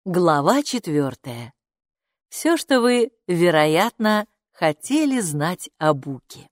Глава 4. Все, что вы, вероятно, хотели знать о Буке.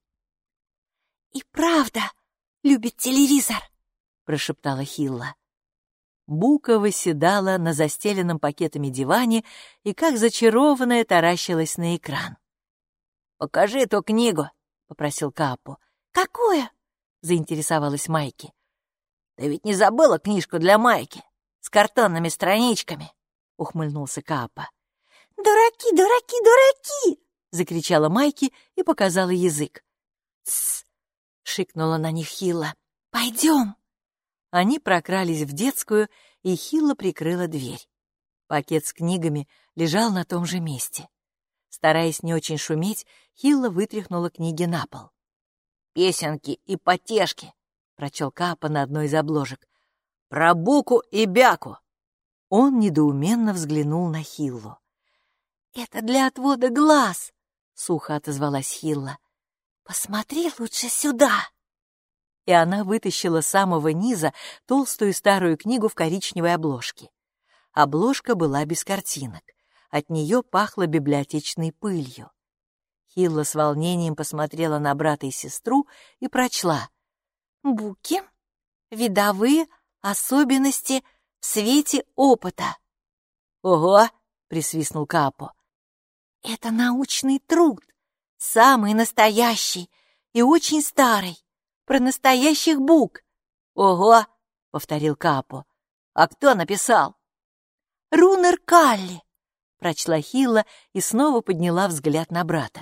«И правда любит телевизор», — прошептала Хилла. Бука восседала на застеленном пакетами диване и, как зачарованная, таращилась на экран. «Покажи эту книгу», — попросил Капо. «Какую?» — заинтересовалась Майки. «Ты ведь не забыла книжку для Майки с картонными страничками?» — ухмыльнулся Капо. «Дураки, дураки, дураки!» — закричала Майки и показала язык. «Тссс!» — шикнула на них Хилла. «Пойдем!» Они прокрались в детскую, и Хилла прикрыла дверь. Пакет с книгами лежал на том же месте. Стараясь не очень шуметь, Хилла вытряхнула книги на пол. «Песенки и потешки», — прочел Капо на одной из обложек. «Про Буку и Бяку». Он недоуменно взглянул на Хиллу. «Это для отвода глаз», — сухо отозвалась Хилла. «Посмотри лучше сюда». И она вытащила с самого низа толстую старую книгу в коричневой обложке. Обложка была без картинок. От нее пахло библиотечной пылью. Хилла с волнением посмотрела на брата и сестру и прочла. «Буки. Видовые особенности в свете опыта». «Ого!» — присвистнул Капо. «Это научный труд, самый настоящий и очень старый, про настоящих бук». «Ого!» — повторил Капо. «А кто написал?» «Рунер Калли», — прочла Хилла и снова подняла взгляд на брата.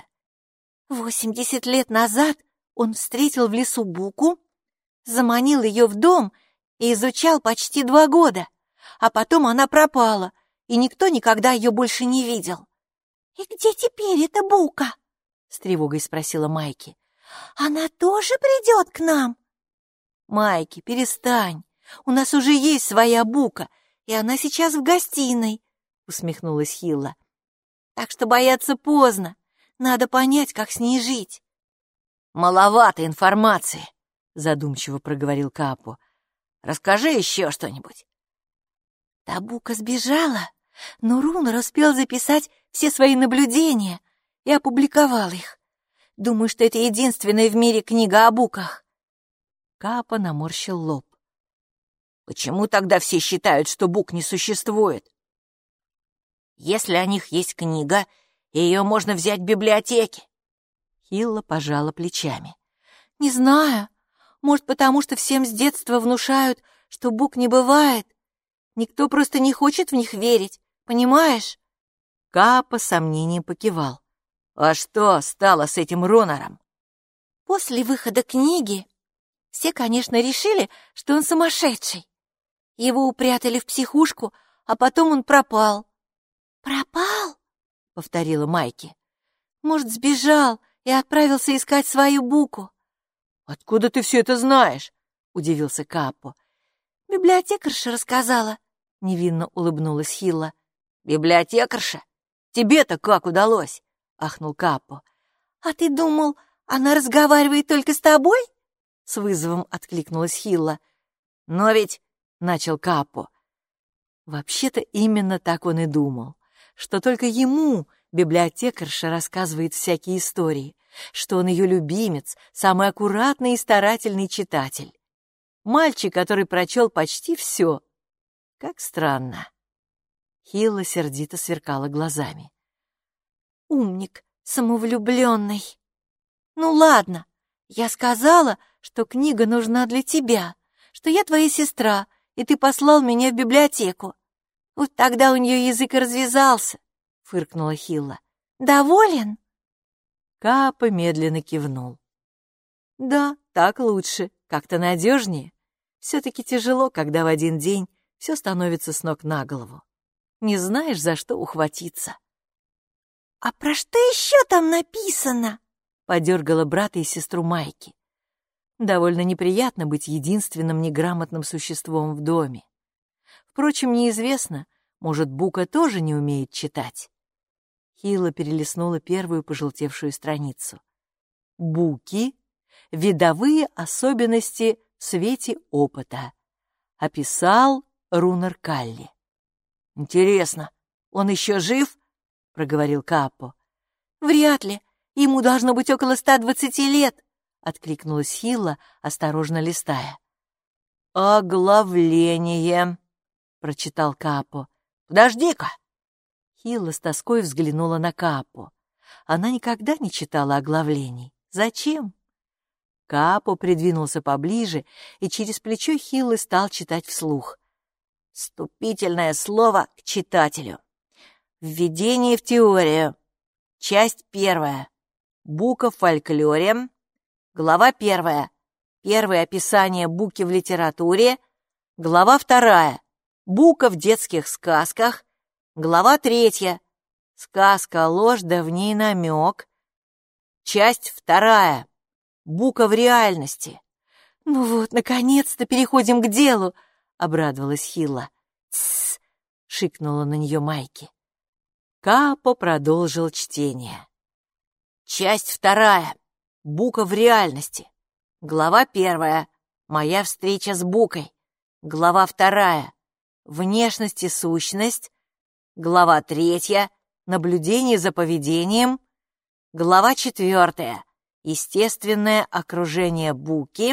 80 лет назад он встретил в лесу буку, заманил ее в дом и изучал почти 2 года, а потом она пропала, и никто никогда ее больше не видел. «И где теперь эта бука?» — с тревогой спросила Майки. «Она тоже придет к нам?» «Майки, перестань, у нас уже есть своя бука, и она сейчас в гостиной», — усмехнулась Хилла. «Так что бояться поздно. Надо понять, как с ней жить». «Маловато информации», — задумчиво проговорил Капо. «Расскажи еще что-нибудь». Та бука сбежала, но Рунер успел записать все свои наблюдения и опубликовал их. Думаю, что это единственная в мире книга о буках. Капо наморщил лоб. «Почему тогда все считают, что бук не существует? Если о них есть книга, ее можно взять в библиотеке». Хилла пожала плечами. «Не знаю. Может, потому что всем с детства внушают, что бук не бывает. Никто просто не хочет в них верить, понимаешь?» Капо с сомнением покивал. «А что стало с этим Рунером?» После выхода книги все, конечно, решили, что он сумасшедший. Его упрятали в психушку, а потом он пропал. «Пропал?» — повторила Майки. «Может, сбежал и отправился искать свою буку». «Откуда ты все это знаешь?» — удивился Капо. «Библиотекарша рассказала», — невинно улыбнулась Хилла. «Библиотекарша? Тебе-то как удалось?» — ахнул Капо. «А ты думал, она разговаривает только с тобой?» — с вызовом откликнулась Хилла. «Но ведь...» — начал Капо. Вообще-то именно так он и думал, что только ему библиотекарша рассказывает всякие истории, что он ее любимец, самый аккуратный и старательный читатель. Мальчик, который прочел почти все. Как странно. Хилла сердито сверкала глазами. «Умник, самовлюбленный. Ну ладно, я сказала, что книга нужна для тебя, что я твоя сестра, и ты послал меня в библиотеку. Вот тогда у нее язык и развязался», — фыркнула Хилла. «Доволен?» Капо медленно кивнул. «Да, так лучше, как-то надежнее. Все-таки тяжело, когда в один день все становится с ног на голову. Не знаешь, за что ухватиться». «А про что еще там написано?» — подергала брата и сестру Майки. Довольно неприятно быть единственным неграмотным существом в доме. Впрочем, неизвестно, может, Бука тоже не умеет читать. Хилла перелистнула первую пожелтевшую страницу. Буки — видовые особенности в свете опыта. Описал Рунер Калли. «Интересно, он еще жив?» — проговорил Капо. «Вряд ли. Ему должно быть около 120 лет», — откликнулась Хилла, осторожно листая. «Оглавление», — прочитал Капо. «Подожди-ка!» Хилла с тоской взглянула на Капо. Она никогда не читала оглавлений. Зачем? Капо придвинулся поближе и через плечо Хиллы стал читать вслух. Вступительное слово к читателю. Введение в теорию. Часть 1. Бука в фольклоре. Глава 1. Первое описание буки в литературе. Глава 2. Бука в детских сказках. Глава 3. Сказка «Ложь, да в ней намек». Часть 2. Бука в реальности. «Ну вот, наконец-то переходим к делу», — обрадовалась Хилла. «Тссс!» — шикнула на нее Майки. Капо продолжил чтение. Часть 2. Бука в реальности. Глава 1. Моя встреча с Букой. Глава 2. Внешность и сущность. Глава 3. Наблюдение за поведением. Глава 4. Естественное окружение Буки.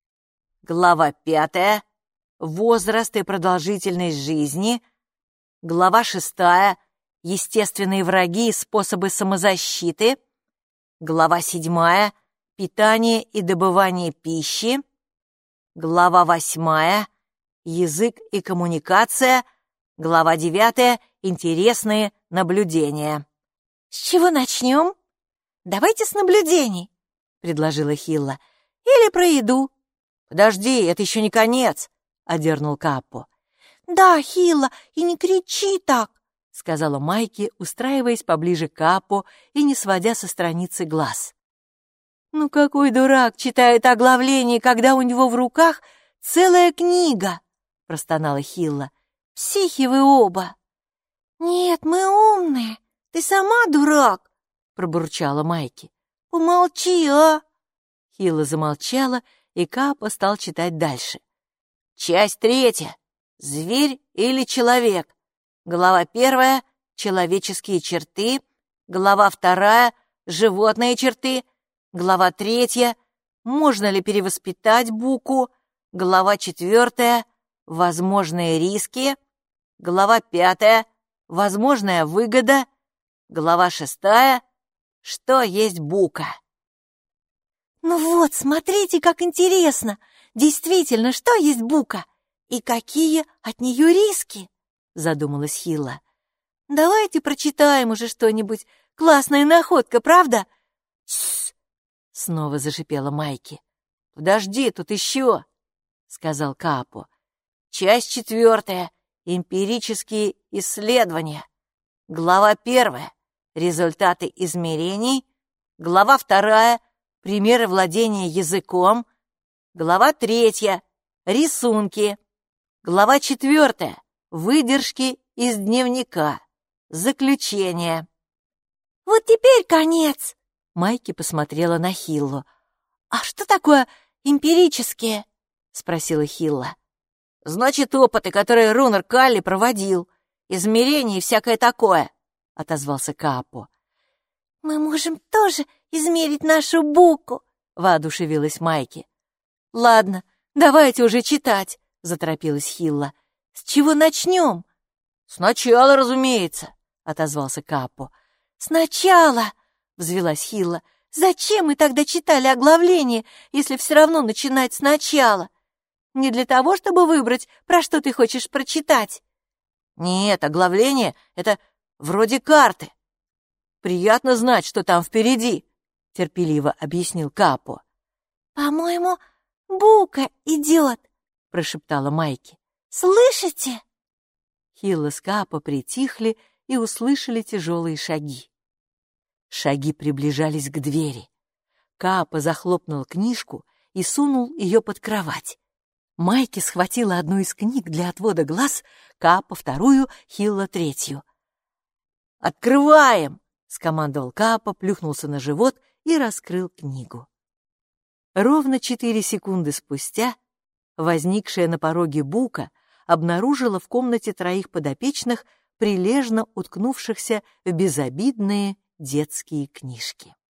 Глава 5. Возраст и продолжительность жизни. Глава 6. Естественные враги и способы самозащиты. Глава 7. Питание и добывание пищи. Глава 8. Язык и коммуникация. Глава 9. Интересные наблюдения. «С чего начнем?» «Давайте с наблюдений», — предложила Хилла. «Или про еду». «Подожди, это еще не конец», — одернул Капо. «Да, Хилла, и не кричи так», — сказала Майки, устраиваясь поближе к Капо и не сводя со страницы глаз. «Ну какой дурак читает оглавление, когда у него в руках целая книга?» — простонала Хилла. «Психи вы оба!» «Нет, мы умные. Ты сама дурак!» — пробурчала Майки. «Помолчи, а!» Хилла замолчала, и Капо стал читать дальше. Часть 3. Зверь или человек. Глава 1. Человеческие черты. Глава 2. Животные черты. Глава 3. Можно ли перевоспитать Буку? Глава 4. Возможные риски. Глава 5. Возможная выгода. Глава 6. Что есть Бука? «Ну вот, смотрите, как интересно! Действительно, что есть Бука? И какие от нее риски?» — задумалась Хилла. «Давайте прочитаем уже что-нибудь. Классная находка, правда?» «Тссс!» — снова зашипела Майки. «Подожди, тут еще!» — сказал Капо. «Часть 4. Эмпирические исследования. Глава 1. Результаты измерений. Глава 2. Примеры владения языком. Глава 3. Рисунки. Глава 4. Выдержки из дневника. Заключение». «Вот теперь конец!» Майки посмотрела на Хиллу. «А что такое эмпирические?» — спросила Хилла. «Значит, опыты, которые Рунер Калли проводил. Измерения и всякое такое», — отозвался Капо. «Мы можем тоже измерить нашу Буку», — воодушевилась Майки. «Ладно, давайте уже читать», — заторопилась Хилла. «С чего начнем?» «Сначала, разумеется», — отозвался Капо. «Сначала», — взвилась Хилла. «Зачем мы тогда читали оглавление, если все равно начинать сначала? Не для того, чтобы выбрать, про что ты хочешь прочитать?» «Нет, оглавление — это вроде карты. Приятно знать, что там впереди», — терпеливо объяснил Капо. «По-моему, Бука идет», — прошептала Майки. «Слышите?» Хилла с Капо притихли и услышали тяжелые шаги. Шаги приближались к двери. Капо захлопнул книжку и сунул ее под кровать. Майки схватила одну из книг для отвода глаз, Капо вторую, Хилла третью. «Открываем!» — скомандовал Капо, плюхнулся на живот и раскрыл книгу. Ровно 4 секунды спустя возникшая на пороге Бука обнаружила в комнате троих подопечных, прилежно уткнувшихся в безобидные детские книжки.